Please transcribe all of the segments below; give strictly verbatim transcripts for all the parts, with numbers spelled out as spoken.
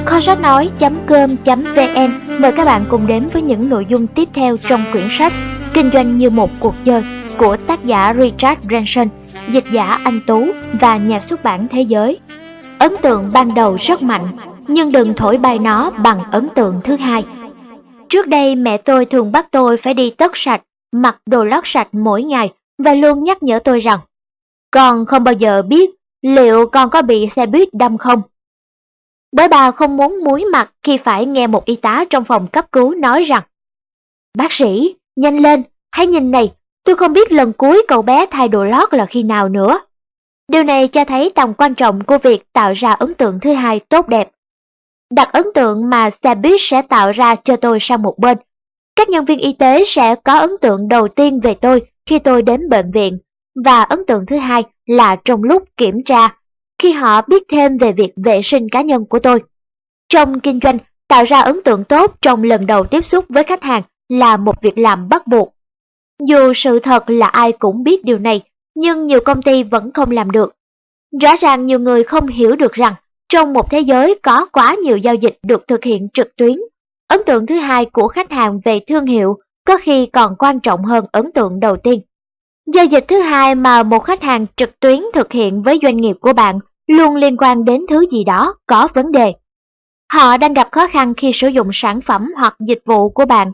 Kho sách nói.com.vn mời các bạn cùng đến với những nội dung tiếp theo trong quyển sách Kinh doanh như một cuộc chơi của tác giả Richard Branson, dịch giả Anh Tú và nhà xuất bản Thế Giới. Ấn tượng ban đầu rất mạnh, nhưng đừng thổi bay nó bằng ấn tượng thứ hai. Trước đây mẹ tôi thường bắt tôi phải đi tất sạch, mặc đồ lót sạch mỗi ngày và luôn nhắc nhở tôi rằng con không bao giờ biết liệu con có bị xe buýt đâm không. Bởi bà không muốn muối mặt khi phải nghe một y tá trong phòng cấp cứu nói rằng bác sĩ, nhanh lên, hãy nhìn này, tôi không biết lần cuối cậu bé thay đồ lót là khi nào nữa. Điều này cho thấy tầm quan trọng của việc tạo ra ấn tượng thứ hai tốt đẹp. Đặt ấn tượng mà xe buýt sẽ tạo ra cho tôi sang một bên. Các nhân viên y tế sẽ có ấn tượng đầu tiên về tôi khi tôi đến bệnh viện, và ấn tượng thứ hai là trong lúc kiểm tra, khi họ biết thêm về việc vệ sinh cá nhân của tôi. Trong kinh doanh, tạo ra ấn tượng tốt trong lần đầu tiếp xúc với khách hàng là một việc làm bắt buộc. Dù sự thật là ai cũng biết điều này, nhưng nhiều công ty vẫn không làm được. Rõ ràng nhiều người không hiểu được rằng trong một thế giới có quá nhiều giao dịch được thực hiện trực tuyến, ấn tượng thứ hai của khách hàng về thương hiệu có khi còn quan trọng hơn ấn tượng đầu tiên. Giao dịch thứ hai mà một khách hàng trực tuyến thực hiện với doanh nghiệp của bạn luôn liên quan đến thứ gì đó có vấn đề. Họ đang gặp khó khăn khi sử dụng sản phẩm hoặc dịch vụ của bạn.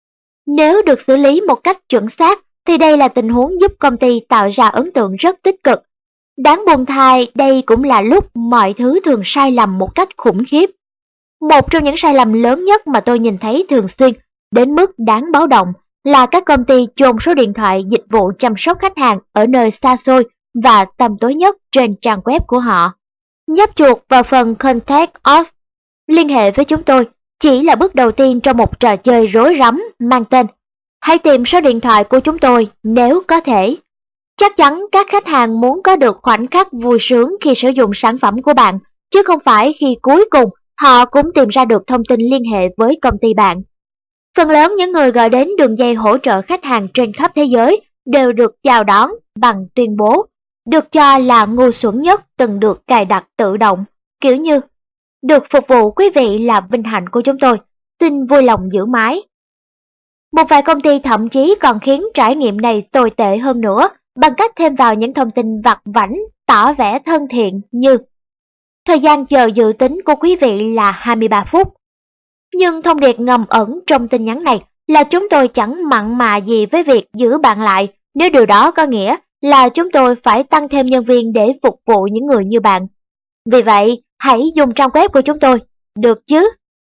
Nếu được xử lý một cách chuẩn xác thì đây là tình huống giúp công ty tạo ra ấn tượng rất tích cực. Đáng buồn thay, đây cũng là lúc mọi thứ thường sai lầm một cách khủng khiếp. Một trong những sai lầm lớn nhất mà tôi nhìn thấy thường xuyên, đến mức đáng báo động, là các công ty chôn số điện thoại dịch vụ chăm sóc khách hàng ở nơi xa xôi và tăm tối nhất trên trang web của họ. Nhấp chuột vào phần Contact Us, liên hệ với chúng tôi, chỉ là bước đầu tiên trong một trò chơi rối rắm mang tên hãy tìm số điện thoại của chúng tôi nếu có thể. Chắc chắn các khách hàng muốn có được khoảnh khắc vui sướng khi sử dụng sản phẩm của bạn, chứ không phải khi cuối cùng họ cũng tìm ra được thông tin liên hệ với công ty bạn. Phần lớn những người gọi đến đường dây hỗ trợ khách hàng trên khắp thế giới đều được chào đón bằng tuyên bố được cho là ngu xuẩn nhất từng được cài đặt tự động, kiểu như được phục vụ quý vị là vinh hạnh của chúng tôi, xin vui lòng giữ máy. Một vài công ty thậm chí còn khiến trải nghiệm này tồi tệ hơn nữa bằng cách thêm vào những thông tin vặt vãnh tỏ vẻ thân thiện như thời gian chờ dự tính của quý vị là hai mươi ba phút. Nhưng thông điệp ngầm ẩn trong tin nhắn này là chúng tôi chẳng mặn mà gì với việc giữ bạn lại, nếu điều đó có nghĩa là chúng tôi phải tăng thêm nhân viên để phục vụ những người như bạn. Vì vậy, hãy dùng trang web của chúng tôi, được chứ?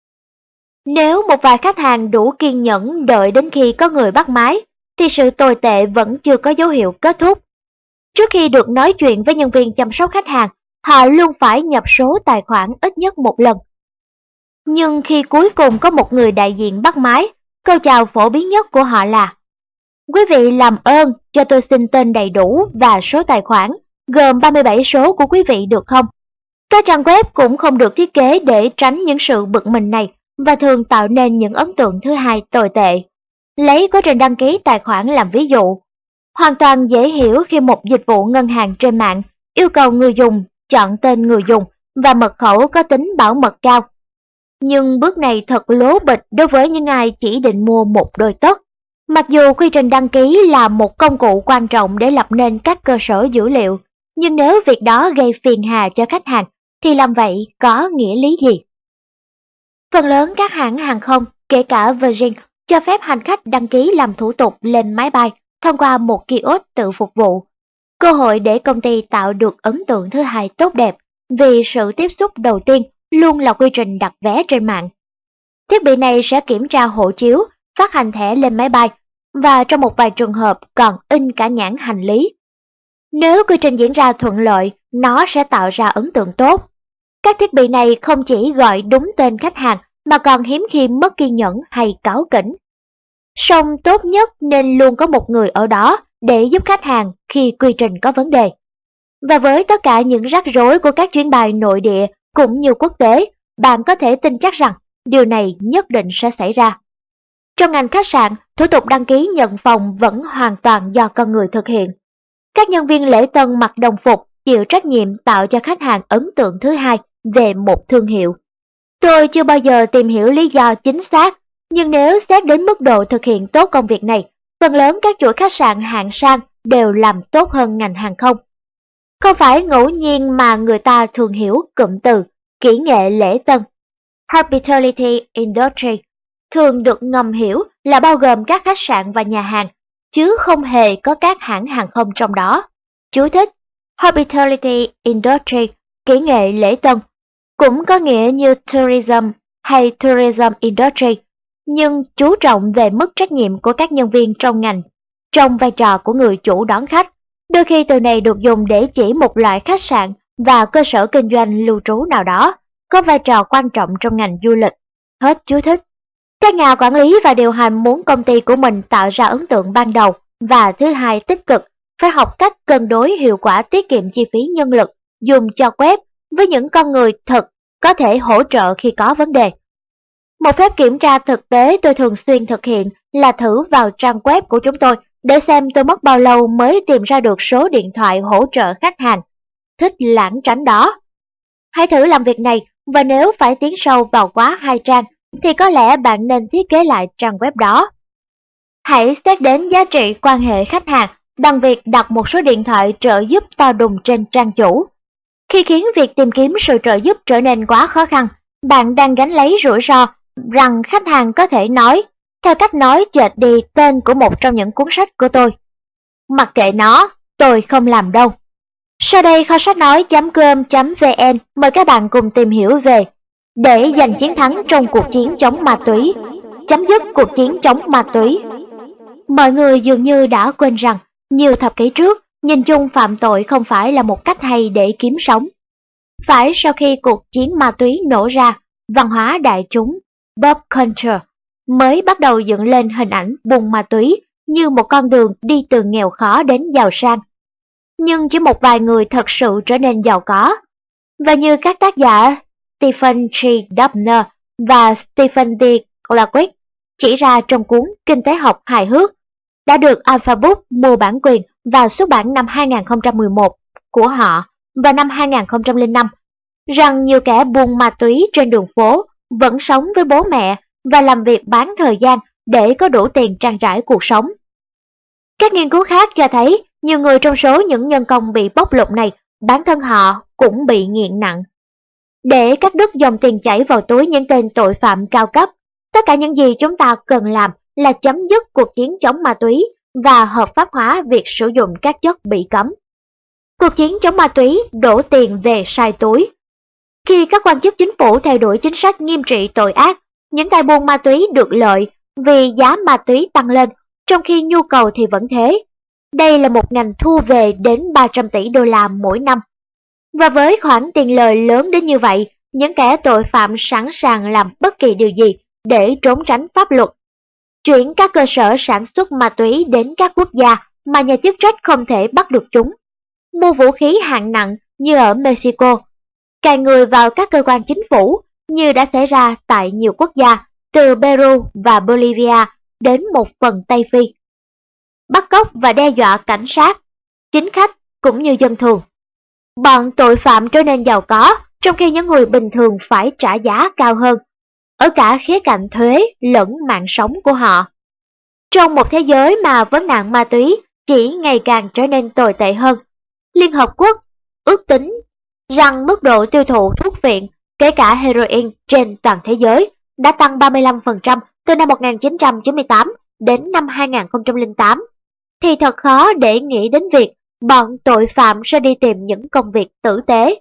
Nếu một vài khách hàng đủ kiên nhẫn đợi đến khi có người bắt máy, thì sự tồi tệ vẫn chưa có dấu hiệu kết thúc. Trước khi được nói chuyện với nhân viên chăm sóc khách hàng, họ luôn phải nhập số tài khoản ít nhất một lần. Nhưng khi cuối cùng có một người đại diện bắt máy, câu chào phổ biến nhất của họ là quý vị làm ơn cho tôi xin tên đầy đủ và số tài khoản, gồm ba mươi bảy số của quý vị được không? Các trang web cũng không được thiết kế để tránh những sự bực mình này và thường tạo nên những ấn tượng thứ hai tồi tệ. Lấy quá trình đăng ký tài khoản làm ví dụ. Hoàn toàn dễ hiểu khi một dịch vụ ngân hàng trên mạng yêu cầu người dùng chọn tên người dùng và mật khẩu có tính bảo mật cao. Nhưng bước này thật lố bịch đối với những ai chỉ định mua một đôi tất. Mặc dù quy trình đăng ký là một công cụ quan trọng để lập nên các cơ sở dữ liệu, nhưng nếu việc đó gây phiền hà cho khách hàng, thì làm vậy có nghĩa lý gì? Phần lớn các hãng hàng không, kể cả Virgin, cho phép hành khách đăng ký làm thủ tục lên máy bay thông qua một kiosk tự phục vụ. Cơ hội để công ty tạo được ấn tượng thứ hai tốt đẹp, vì sự tiếp xúc đầu tiên luôn là quy trình đặt vé trên mạng. Thiết bị này sẽ kiểm tra hộ chiếu, phát hành thẻ lên máy bay, và trong một vài trường hợp còn in cả nhãn hành lý. Nếu quy trình diễn ra thuận lợi, nó sẽ tạo ra ấn tượng tốt. Các thiết bị này không chỉ gọi đúng tên khách hàng mà còn hiếm khi mất kiên nhẫn hay cáu kỉnh. Song tốt nhất nên luôn có một người ở đó để giúp khách hàng khi quy trình có vấn đề. Và với tất cả những rắc rối của các chuyến bay nội địa cũng như quốc tế, bạn có thể tin chắc rằng điều này nhất định sẽ xảy ra. Trong ngành khách sạn, thủ tục đăng ký nhận phòng vẫn hoàn toàn do con người thực hiện. Các nhân viên lễ tân mặc đồng phục chịu trách nhiệm tạo cho khách hàng ấn tượng thứ hai về một thương hiệu. Tôi chưa bao giờ tìm hiểu lý do chính xác, nhưng nếu xét đến mức độ thực hiện tốt công việc này, phần lớn các chuỗi khách sạn hạng sang đều làm tốt hơn ngành hàng không. Không phải ngẫu nhiên mà người ta thường hiểu cụm từ kỹ nghệ lễ tân. Hospitality Industry thường được ngầm hiểu là bao gồm các khách sạn và nhà hàng, chứ không hề có các hãng hàng không trong đó. Chú thích: Hospitality Industry, kỹ nghệ lễ tân, cũng có nghĩa như tourism hay tourism industry, nhưng chú trọng về mức trách nhiệm của các nhân viên trong ngành, trong vai trò của người chủ đón khách. Đôi khi từ này được dùng để chỉ một loại khách sạn và cơ sở kinh doanh lưu trú nào đó, có vai trò quan trọng trong ngành du lịch. Hết chú thích. Các nhà quản lý và điều hành muốn công ty của mình tạo ra ấn tượng ban đầu và thứ hai tích cực, phải học cách cân đối hiệu quả tiết kiệm chi phí nhân lực dùng cho web với những con người thực có thể hỗ trợ khi có vấn đề. Một phép kiểm tra thực tế tôi thường xuyên thực hiện là thử vào trang web của chúng tôi để xem tôi mất bao lâu mới tìm ra được số điện thoại hỗ trợ khách hàng thích lảng tránh đó. Hãy thử làm việc này, và nếu phải tiến sâu vào quá hai trang thì có lẽ bạn nên thiết kế lại trang web đó. Hãy xét đến giá trị quan hệ khách hàng bằng việc đặt một số điện thoại trợ giúp to đùng trên trang chủ. Khi khiến việc tìm kiếm sự trợ giúp trở nên quá khó khăn, bạn đang gánh lấy rủi ro rằng khách hàng có thể nói, theo cách nói chệch đi tên của một trong những cuốn sách của tôi: mặc kệ nó, tôi không làm đâu. Sau đây kho sách nói chấm com chấm vn mời các bạn cùng tìm hiểu về để giành chiến thắng trong cuộc chiến chống ma túy, chấm dứt cuộc chiến chống ma túy. Mọi người dường như đã quên rằng nhiều thập kỷ trước, nhìn chung phạm tội không phải là một cách hay để kiếm sống. Phải sau khi cuộc chiến ma túy nổ ra, văn hóa đại chúng pop culture mới bắt đầu dựng lên hình ảnh buôn ma túy như một con đường đi từ nghèo khó đến giàu sang. Nhưng chỉ một vài người thật sự trở nên giàu có. Và như các tác giả Stephen G. Dubner và Stephen D. Clark chỉ ra trong cuốn Kinh tế học hài hước đã được Alpha Book mua bản quyền và xuất bản năm hai nghìn không trăm mười một của họ vào năm hai nghìn không trăm lẻ năm, rằng nhiều kẻ buôn ma túy trên đường phố vẫn sống với bố mẹ và làm việc bán thời gian để có đủ tiền trang trải cuộc sống. Các nghiên cứu khác cho thấy nhiều người trong số những nhân công bị bóc lột này, bản thân họ cũng bị nghiện nặng. Để cắt đứt dòng tiền chảy vào túi những tên tội phạm cao cấp, tất cả những gì chúng ta cần làm là chấm dứt cuộc chiến chống ma túy và hợp pháp hóa việc sử dụng các chất bị cấm. Cuộc chiến chống ma túy đổ tiền về sai túi. Khi các quan chức chính phủ theo đuổi chính sách nghiêm trị tội ác, những tay buôn ma túy được lợi vì giá ma túy tăng lên, trong khi nhu cầu thì vẫn thế. Đây là một ngành thu về đến ba trăm tỷ đô la mỗi năm. Và với khoản tiền lời lớn đến như vậy, những kẻ tội phạm sẵn sàng làm bất kỳ điều gì để trốn tránh pháp luật. Chuyển các cơ sở sản xuất ma túy đến các quốc gia mà nhà chức trách không thể bắt được chúng. Mua vũ khí hạng nặng như ở Mexico. Cài người vào các cơ quan chính phủ như đã xảy ra tại nhiều quốc gia từ Peru và Bolivia đến một phần Tây Phi. Bắt cóc và đe dọa cảnh sát, chính khách cũng như dân thường. Bọn tội phạm trở nên giàu có, trong khi những người bình thường phải trả giá cao hơn, ở cả khía cạnh thuế lẫn mạng sống của họ. Trong một thế giới mà vấn nạn ma túy chỉ ngày càng trở nên tồi tệ hơn, Liên Hợp Quốc ước tính rằng mức độ tiêu thụ thuốc viện, kể cả heroin trên toàn thế giới, đã tăng ba mươi lăm phần trăm từ năm một nghìn chín trăm chín mươi tám đến năm hai nghìn không trăm lẻ tám, thì thật khó để nghĩ đến việc bọn tội phạm sẽ đi tìm những công việc tử tế.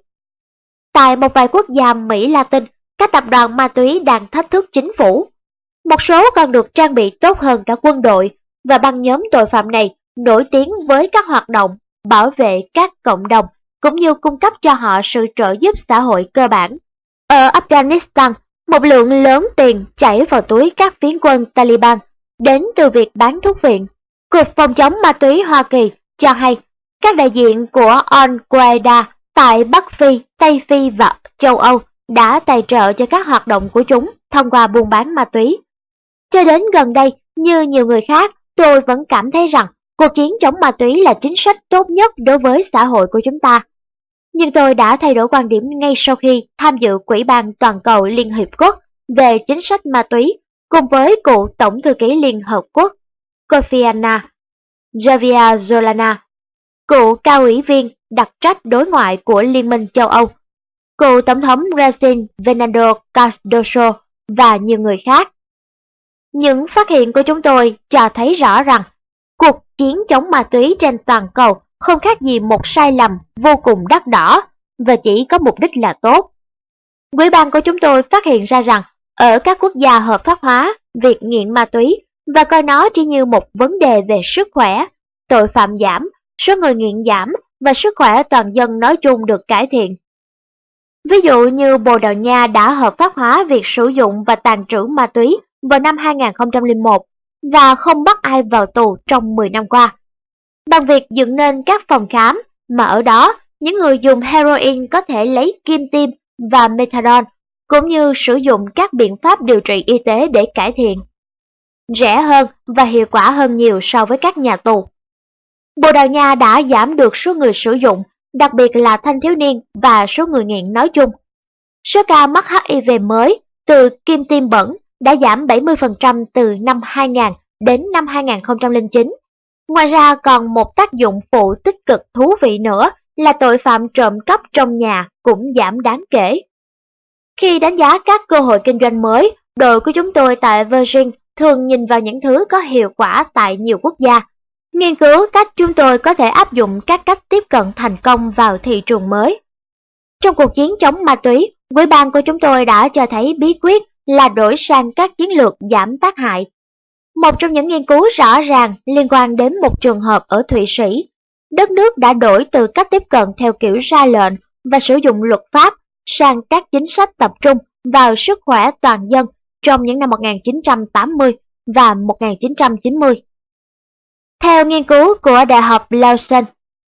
Tại một vài quốc gia Mỹ Latin, các tập đoàn ma túy đang thách thức chính phủ. Một số còn được trang bị tốt hơn cả quân đội, và băng nhóm tội phạm này nổi tiếng với các hoạt động bảo vệ các cộng đồng cũng như cung cấp cho họ sự trợ giúp xã hội cơ bản. Ở Afghanistan, một lượng lớn tiền chảy vào túi các phiến quân Taliban đến từ việc bán thuốc viện. Cục phòng chống ma túy Hoa Kỳ cho hay các đại diện của Al-Qaeda tại Bắc Phi, Tây Phi và châu Âu đã tài trợ cho các hoạt động của chúng thông qua buôn bán ma túy. Cho đến gần đây, như nhiều người khác, tôi vẫn cảm thấy rằng cuộc chiến chống ma túy là chính sách tốt nhất đối với xã hội của chúng ta. Nhưng tôi đã thay đổi quan điểm ngay sau khi tham dự Ủy ban Toàn cầu Liên Hiệp Quốc về chính sách ma túy cùng với cựu Tổng thư ký Liên Hợp Quốc Kofi Annan, Javier Solana, cựu cao ủy viên đặc trách đối ngoại của Liên minh châu Âu, cựu Tổng thống Brazil Fernando Cardoso và nhiều người khác. Những phát hiện của chúng tôi cho thấy rõ rằng cuộc chiến chống ma túy trên toàn cầu không khác gì một sai lầm vô cùng đắt đỏ và chỉ có mục đích là tốt. Ủy ban của chúng tôi phát hiện ra rằng ở các quốc gia hợp pháp hóa việc nghiện ma túy và coi nó chỉ như một vấn đề về sức khỏe, tội phạm giảm, số người nghiện giảm và sức khỏe toàn dân nói chung được cải thiện. Ví dụ như Bồ Đào Nha đã hợp pháp hóa việc sử dụng và tàng trữ ma túy vào năm hai nghìn không trăm lẻ một và không bắt ai vào tù trong mười năm qua, bằng việc dựng nên các phòng khám mà ở đó những người dùng heroin có thể lấy kim tiêm và methadone, cũng như sử dụng các biện pháp điều trị y tế để cải thiện, rẻ hơn và hiệu quả hơn nhiều so với các nhà tù. Bồ Đào Nha đã giảm được số người sử dụng, đặc biệt là thanh thiếu niên và số người nghiện nói chung. Số ca mắc H I V mới từ kim tiêm bẩn đã giảm bảy mươi phần trăm từ năm hai nghìn đến năm hai nghìn không trăm lẻ chín. Ngoài ra còn một tác dụng phụ tích cực thú vị nữa là tội phạm trộm cắp trong nhà cũng giảm đáng kể. Khi đánh giá các cơ hội kinh doanh mới, đội của chúng tôi tại Virgin thường nhìn vào những thứ có hiệu quả tại nhiều quốc gia, nghiên cứu cách chúng tôi có thể áp dụng các cách tiếp cận thành công vào thị trường mới. Trong cuộc chiến chống ma túy, Ủy ban của chúng tôi đã cho thấy bí quyết là đổi sang các chiến lược giảm tác hại. Một trong những nghiên cứu rõ ràng liên quan đến một trường hợp ở Thụy Sĩ. Đất nước đã đổi từ cách tiếp cận theo kiểu ra lệnh và sử dụng luật pháp sang các chính sách tập trung vào sức khỏe toàn dân trong những năm một nghìn chín trăm tám mươi và một nghìn chín trăm chín mươi. Theo nghiên cứu của Đại học Lausanne,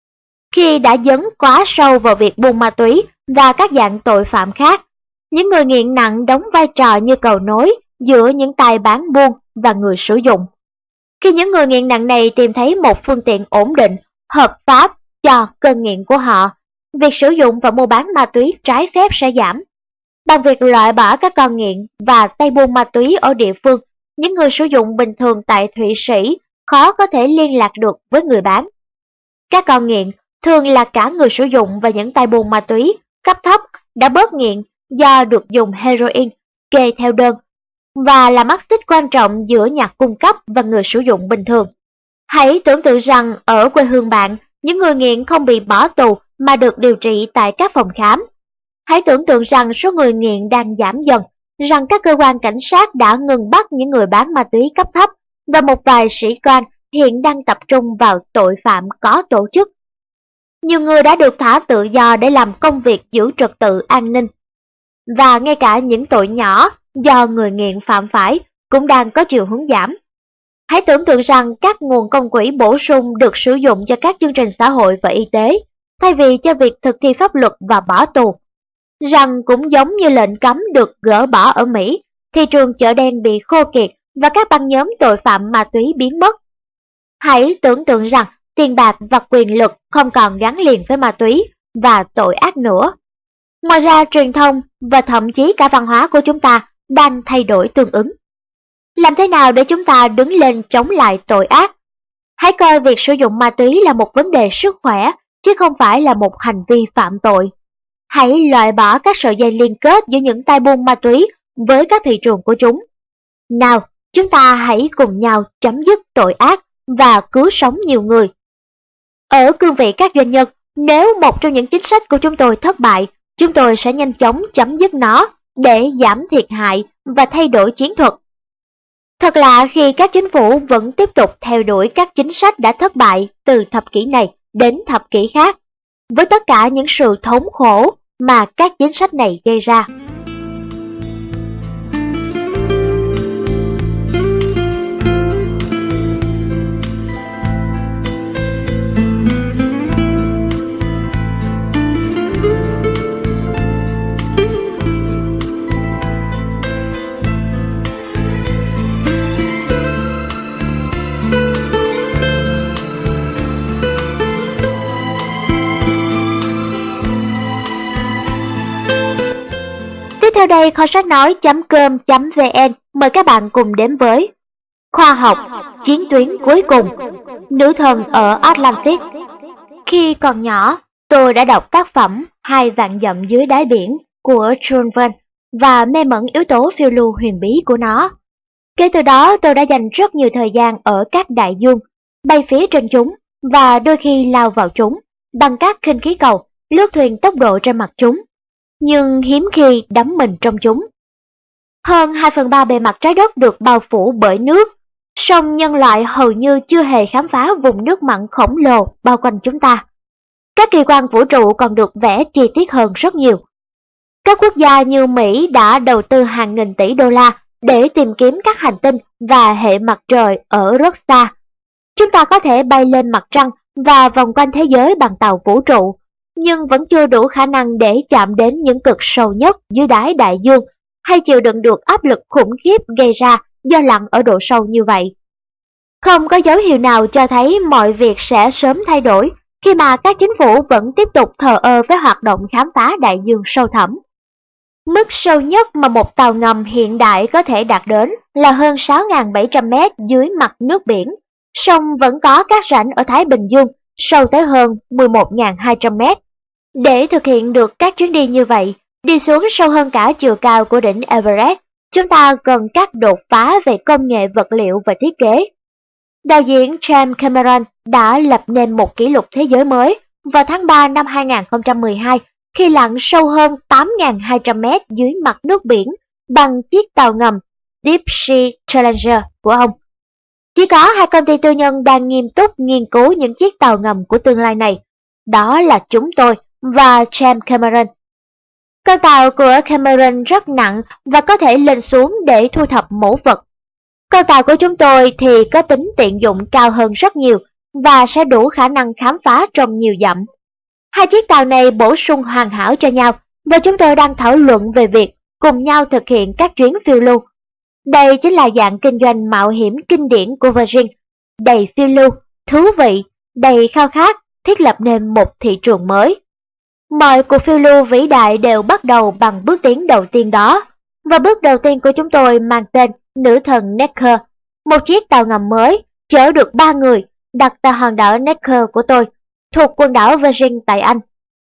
khi đã dấn quá sâu vào việc buôn ma túy và các dạng tội phạm khác, những người nghiện nặng đóng vai trò như cầu nối giữa những tay bán buôn và người sử dụng. Khi những người nghiện nặng này tìm thấy một phương tiện ổn định, hợp pháp cho cơn nghiện của họ, việc sử dụng và mua bán ma túy trái phép sẽ giảm. Bằng việc loại bỏ các con nghiện và tay buôn ma túy ở địa phương, những người sử dụng bình thường tại Thụy Sĩ khó có thể liên lạc được với người bán. Các con nghiện, thường là cả người sử dụng và những tay buôn ma túy cấp thấp, đã bớt nghiện do được dùng heroin kê theo đơn và là mắt xích quan trọng giữa nhà cung cấp và người sử dụng bình thường. Hãy tưởng tượng rằng ở quê hương bạn, những người nghiện không bị bỏ tù mà được điều trị tại các phòng khám. Hãy tưởng tượng rằng số người nghiện đang giảm dần, rằng các cơ quan cảnh sát đã ngừng bắt những người bán ma túy cấp thấp và một vài sĩ quan hiện đang tập trung vào tội phạm có tổ chức. Nhiều người đã được thả tự do để làm công việc giữ trật tự an ninh. Và ngay cả những tội nhỏ do người nghiện phạm phải cũng đang có chiều hướng giảm. Hãy tưởng tượng rằng các nguồn công quỹ bổ sung được sử dụng cho các chương trình xã hội và y tế, thay vì cho việc thực thi pháp luật và bỏ tù. Rằng cũng giống như lệnh cấm được gỡ bỏ ở Mỹ, thị trường chợ đen bị khô kiệt và các băng nhóm tội phạm ma túy biến mất. Hãy tưởng tượng rằng tiền bạc và quyền lực không còn gắn liền với ma túy và tội ác nữa. Ngoài ra, truyền thông và thậm chí cả văn hóa của chúng ta đang thay đổi tương ứng. Làm thế nào để chúng ta đứng lên chống lại tội ác? Hãy coi việc sử dụng ma túy là một vấn đề sức khỏe, chứ không phải là một hành vi phạm tội. Hãy loại bỏ các sợi dây liên kết giữa những tay buôn ma túy với các thị trường của chúng. Nào, chúng ta hãy cùng nhau chấm dứt tội ác và cứu sống nhiều người. Ở cương vị các doanh nhân, nếu một trong những chính sách của chúng tôi thất bại, chúng tôi sẽ nhanh chóng chấm dứt nó để giảm thiệt hại và thay đổi chiến thuật. Thật lạ khi các chính phủ vẫn tiếp tục theo đuổi các chính sách đã thất bại từ thập kỷ này đến thập kỷ khác, với tất cả những sự thống khổ mà các chính sách này gây ra. Sau đây kho sách nói.com.vn mời các bạn cùng đến với Khoa học, chiến tuyến cuối cùng, nữ thần ở Atlantis. Khi còn nhỏ, tôi đã đọc tác phẩm Hai vạn dặm dưới đáy biển của Jules Verne và mê mẩn yếu tố phiêu lưu huyền bí của nó. Kể từ đó tôi đã dành rất nhiều thời gian ở các đại dương, bay phía trên chúng và đôi khi lao vào chúng bằng các khinh khí cầu, lướt thuyền tốc độ trên mặt chúng, nhưng hiếm khi đắm mình trong chúng. Hơn hai phần ba bề mặt trái đất được bao phủ bởi nước, song nhân loại hầu như chưa hề khám phá vùng nước mặn khổng lồ bao quanh chúng ta. Các kỳ quan vũ trụ còn được vẽ chi tiết hơn rất nhiều. Các quốc gia như Mỹ đã đầu tư hàng nghìn tỷ đô la để tìm kiếm các hành tinh và hệ mặt trời ở rất xa. Chúng ta có thể bay lên mặt trăng và vòng quanh thế giới bằng tàu vũ trụ, nhưng vẫn chưa đủ khả năng để chạm đến những cực sâu nhất dưới đáy đại dương hay chịu đựng được áp lực khủng khiếp gây ra do lặn ở độ sâu như vậy. Không có dấu hiệu nào cho thấy mọi việc sẽ sớm thay đổi khi mà các chính phủ vẫn tiếp tục thờ ơ với hoạt động khám phá đại dương sâu thẳm. Mức sâu nhất mà một tàu ngầm hiện đại có thể đạt đến là hơn sáu nghìn bảy trăm mét dưới mặt nước biển, song vẫn có các rãnh ở Thái Bình Dương sâu tới hơn mười một nghìn hai trăm mét. Để thực hiện được các chuyến đi như vậy, đi xuống sâu hơn cả chiều cao của đỉnh Everest, chúng ta cần các đột phá về công nghệ vật liệu và thiết kế. Đạo diễn James Cameron đã lập nên một kỷ lục thế giới mới vào tháng ba năm hai nghìn không trăm mười hai khi lặn sâu hơn tám nghìn hai trăm mét dưới mặt nước biển bằng chiếc tàu ngầm Deep Sea Challenger của ông. Chỉ có hai công ty tư nhân đang nghiêm túc nghiên cứu những chiếc tàu ngầm của tương lai này. Đó là chúng tôi và James Cameron. Con tàu của Cameron rất nặng và có thể lên xuống để thu thập mẫu vật. Con tàu của chúng tôi thì có tính tiện dụng cao hơn rất nhiều và sẽ đủ khả năng khám phá trong nhiều dặm. Hai chiếc tàu này bổ sung hoàn hảo cho nhau và chúng tôi đang thảo luận về việc cùng nhau thực hiện các chuyến phiêu lưu. Đây chính là dạng kinh doanh mạo hiểm kinh điển của Virgin, đầy phiêu lưu, thú vị, đầy khao khát, thiết lập nên một thị trường mới. Mọi cuộc phiêu lưu vĩ đại đều bắt đầu bằng bước tiến đầu tiên đó, và bước đầu tiên của chúng tôi mang tên Nữ thần Necker, một chiếc tàu ngầm mới chở được ba người đặt tại hòn đảo Necker của tôi, thuộc quần đảo Virgin tại Anh.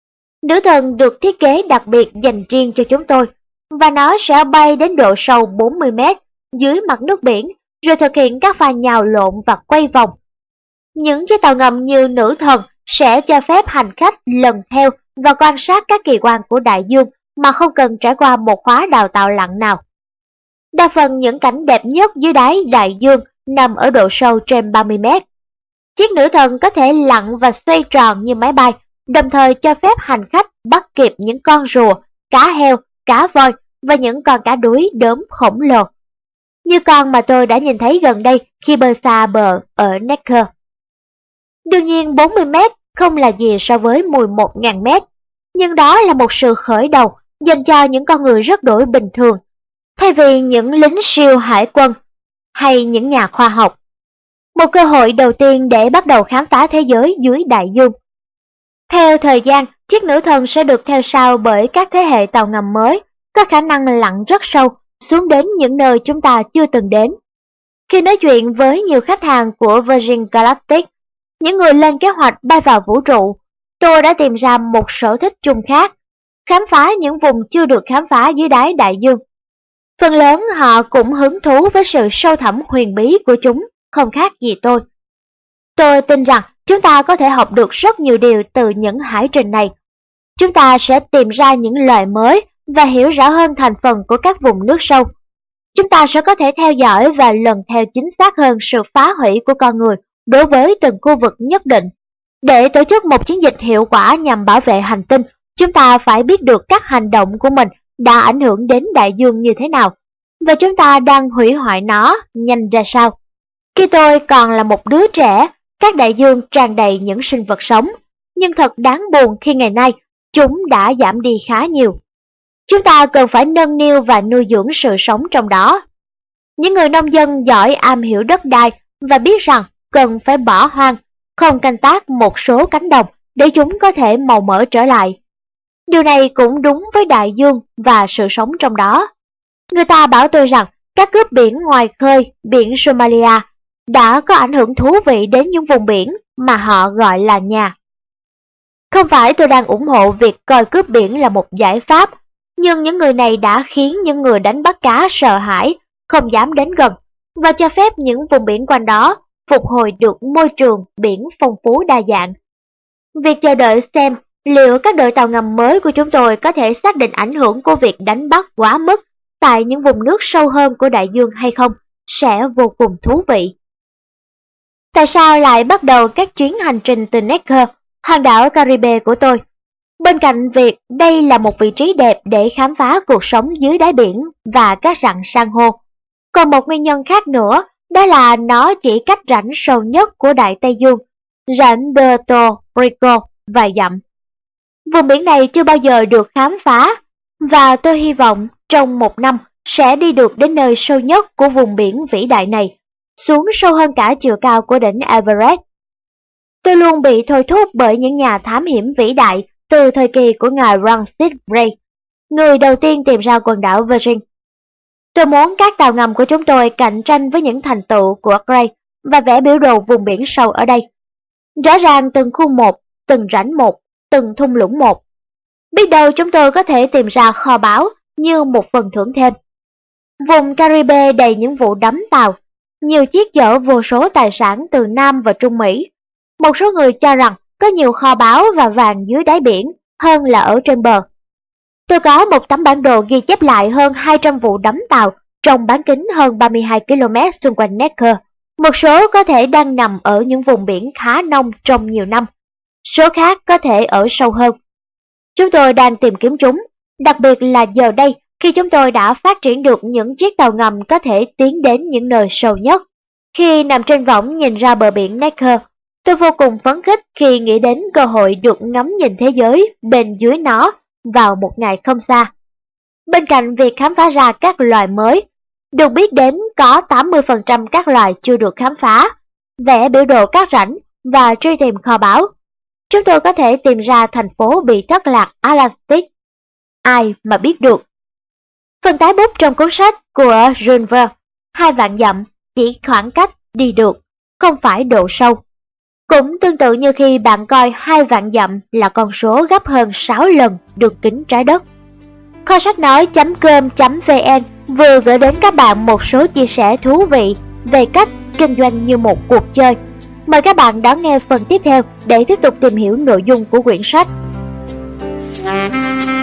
Nữ thần được thiết kế đặc biệt dành riêng cho chúng tôi, và nó sẽ bay đến độ sâu bốn mươi mét dưới mặt nước biển, rồi thực hiện các pha nhào lộn và quay vòng. Những chiếc tàu ngầm như Nữ thần sẽ cho phép hành khách lần theo và quan sát các kỳ quan của đại dương mà không cần trải qua một khóa đào tạo lặn nào. Đa phần những cảnh đẹp nhất dưới đáy đại dương nằm ở độ sâu trên ba mươi mét. Chiếc Nữ thần có thể lặn và xoay tròn như máy bay, đồng thời cho phép hành khách bắt kịp những con rùa, cá heo, cá voi và những con cá đuối đốm khổng lồ, như con mà tôi đã nhìn thấy gần đây khi bơi xa bờ ở Necker. Đương nhiên bốn mươi mét không là gì so với mười một nghìn mét, nhưng đó là một sự khởi đầu dành cho những con người rất đổi bình thường, thay vì những lính siêu hải quân hay những nhà khoa học. Một cơ hội đầu tiên để bắt đầu khám phá thế giới dưới đại dương. Theo thời gian, chiếc Nữ thần sẽ được theo sau bởi các thế hệ tàu ngầm mới, có khả năng lặn rất sâu, xuống đến những nơi chúng ta chưa từng đến. Khi nói chuyện với nhiều khách hàng của Virgin Galactic, những người lên kế hoạch bay vào vũ trụ, tôi đã tìm ra một sở thích chung khác, khám phá những vùng chưa được khám phá dưới đáy đại dương. Phần lớn họ cũng hứng thú với sự sâu thẳm huyền bí của chúng, không khác gì tôi. Tôi tin rằng chúng ta có thể học được rất nhiều điều từ những hải trình này. Chúng ta sẽ tìm ra những loài mới và hiểu rõ hơn thành phần của các vùng nước sâu. Chúng ta sẽ có thể theo dõi và lần theo chính xác hơn sự phá hủy của con người đối với từng khu vực nhất định. Để tổ chức một chiến dịch hiệu quả nhằm bảo vệ hành tinh, chúng ta phải biết được các hành động của mình đã ảnh hưởng đến đại dương như thế nào, và chúng ta đang hủy hoại nó nhanh ra sao. Khi tôi còn là một đứa trẻ, các đại dương tràn đầy những sinh vật sống, nhưng thật đáng buồn khi ngày nay chúng đã giảm đi khá nhiều. Chúng ta cần phải nâng niu và nuôi dưỡng sự sống trong đó. Những người nông dân giỏi am hiểu đất đai và biết rằng cần phải bỏ hoang, không canh tác một số cánh đồng để chúng có thể màu mỡ trở lại. Điều này cũng đúng với đại dương và sự sống trong đó. Người ta bảo tôi rằng các cướp biển ngoài khơi biển Somalia đã có ảnh hưởng thú vị đến những vùng biển mà họ gọi là nhà. Không phải tôi đang ủng hộ việc coi cướp biển là một giải pháp, nhưng những người này đã khiến những người đánh bắt cá sợ hãi, không dám đến gần, và cho phép những vùng biển quanh đó phục hồi được môi trường biển phong phú đa dạng. Việc chờ đợi xem liệu các đội tàu ngầm mới của chúng tôi có thể xác định ảnh hưởng của việc đánh bắt quá mức tại những vùng nước sâu hơn của đại dương hay không sẽ vô cùng thú vị. Tại sao lại bắt đầu các chuyến hành trình từ Necker, hòn đảo Caribe của tôi? Bên cạnh việc đây là một vị trí đẹp để khám phá cuộc sống dưới đáy biển và các rặng san hô, còn một nguyên nhân khác nữa, đó là nó chỉ cách rãnh sâu nhất của Đại Tây Dương, rãnh Puerto Rico vài dặm. Vùng biển này chưa bao giờ được khám phá, và tôi hy vọng trong một năm sẽ đi được đến nơi sâu nhất của vùng biển vĩ đại này, xuống sâu hơn cả chiều cao của đỉnh Everest. Tôi luôn bị thôi thúc bởi những nhà thám hiểm vĩ đại từ thời kỳ của ngài Francis Drake, người đầu tiên tìm ra quần đảo Virgin. Tôi muốn các tàu ngầm của chúng tôi cạnh tranh với những thành tựu của Gray và vẽ biểu đồ vùng biển sâu ở đây. Rõ ràng từng khu một, từng rãnh một, từng thung lũng một. Biết đâu chúng tôi có thể tìm ra kho báu như một phần thưởng thêm. Vùng Caribe đầy những vụ đắm tàu, nhiều chiếc chở vô số tài sản từ Nam và Trung Mỹ. Một số người cho rằng có nhiều kho báu và vàng dưới đáy biển hơn là ở trên bờ. Tôi có một tấm bản đồ ghi chép lại hơn hai trăm vụ đắm tàu trong bán kính hơn ba mươi hai ki lô mét xung quanh Necker. Một số có thể đang nằm ở những vùng biển khá nông trong nhiều năm, số khác có thể ở sâu hơn. Chúng tôi đang tìm kiếm chúng, đặc biệt là giờ đây khi chúng tôi đã phát triển được những chiếc tàu ngầm có thể tiến đến những nơi sâu nhất. Khi nằm trên võng nhìn ra bờ biển Necker, tôi vô cùng phấn khích khi nghĩ đến cơ hội được ngắm nhìn thế giới bên dưới nó vào một ngày không xa. Bên cạnh việc khám phá ra các loài mới, được biết đến có tám mươi phần trăm các loài chưa được khám phá, vẽ biểu đồ các rãnh và truy tìm kho báu. Chúng tôi có thể tìm ra thành phố bị thất lạc Atlantic. Ai mà biết được. Phần tái bút trong cuốn sách của Jules Verne, hai vạn dặm chỉ khoảng cách đi được, không phải độ sâu. Cũng tương tự như khi bạn coi hai vạn dặm là con số gấp hơn sáu lần đường kính trái đất. Kho sách nói chấm com chấm vn vừa gửi đến các bạn một số chia sẻ thú vị về cách kinh doanh như một cuộc chơi. Mời các bạn đón nghe phần tiếp theo để tiếp tục tìm hiểu nội dung của quyển sách.